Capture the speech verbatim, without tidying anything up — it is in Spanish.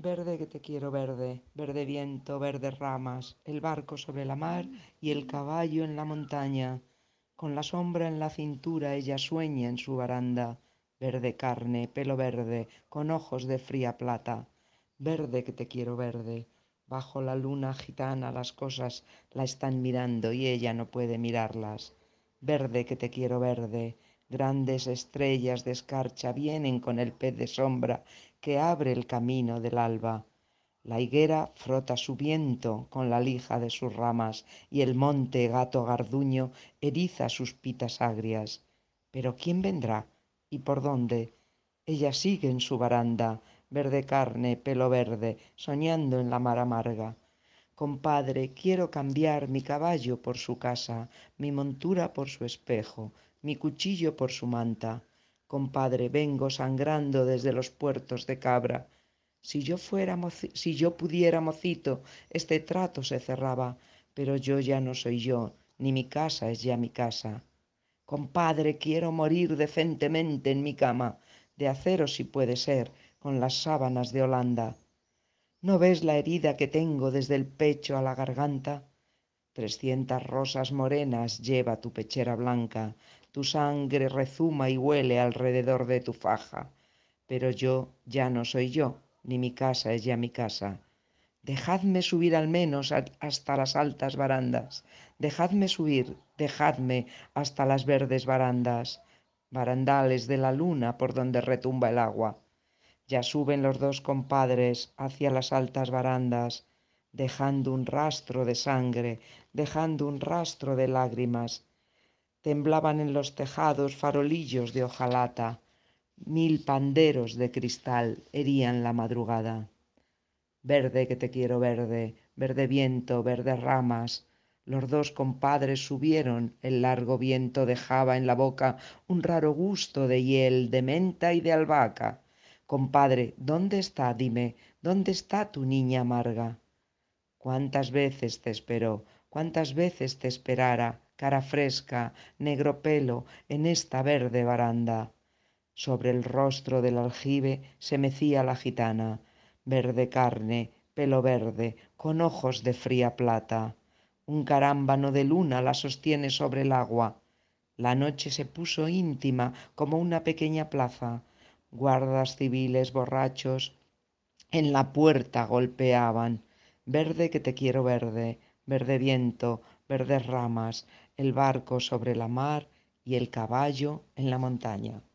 Verde que te quiero verde, verde viento, verdes ramas, el barco sobre la mar y el caballo en la montaña. Con la sombra en la cintura ella sueña en su baranda. Verde carne, pelo verde, con ojos de fría plata. Verde que te quiero verde. Bajo la luna gitana las cosas la están mirando y ella no puede mirarlas. Verde que te quiero verde. Grandes estrellas de escarcha vienen con el pez de sombra que abre el camino del alba. La higuera frota su viento con la lija de sus ramas y el monte gato garduño eriza sus pitas agrias. Pero ¿quién vendrá? ¿Y por dónde? Ella sigue en su baranda, verde carne, pelo verde, soñando en la mar amarga. Compadre, quiero cambiar mi caballo por su casa, mi montura por su espejo, mi cuchillo por su manta. Compadre, vengo sangrando desde los puertos de Cabra. Si yo fuera moci- si yo pudiera, mocito, este trato se cerraba, pero yo ya no soy yo, ni mi casa es ya mi casa. Compadre, quiero morir decentemente en mi cama, de acero si puede ser, con las sábanas de Holanda. ¿No ves la herida que tengo desde el pecho a la garganta? Trescientas rosas morenas lleva tu pechera blanca, tu sangre rezuma y huele alrededor de tu faja. Pero yo ya no soy yo, ni mi casa es ya mi casa. Dejadme subir al menos hasta las altas barandas. Dejadme subir, dejadme hasta las verdes barandas, barandales de la luna por donde retumba el agua. Ya suben los dos compadres hacia las altas barandas, dejando un rastro de sangre, dejando un rastro de lágrimas. Temblaban en los tejados farolillos de hojalata, mil panderos de cristal herían la madrugada. Verde que te quiero verde, verde viento, verdes ramas. Los dos compadres subieron, el largo viento dejaba en la boca un raro gusto de hiel, de menta y de albahaca. Compadre, ¿dónde está? Dime, ¿dónde está tu niña amarga? ¿Cuántas veces te esperó? ¿Cuántas veces te esperara, cara fresca, negro pelo, en esta verde baranda? Sobre el rostro del aljibe se mecía la gitana, verde carne, pelo verde, con ojos de fría plata. Un carámbano de luna la sostiene sobre el agua. La noche se puso íntima como una pequeña plaza. Guardas civiles borrachos en la puerta golpeaban. Verde que te quiero verde, verde viento, verdes ramas, el barco sobre la mar y el caballo en la montaña.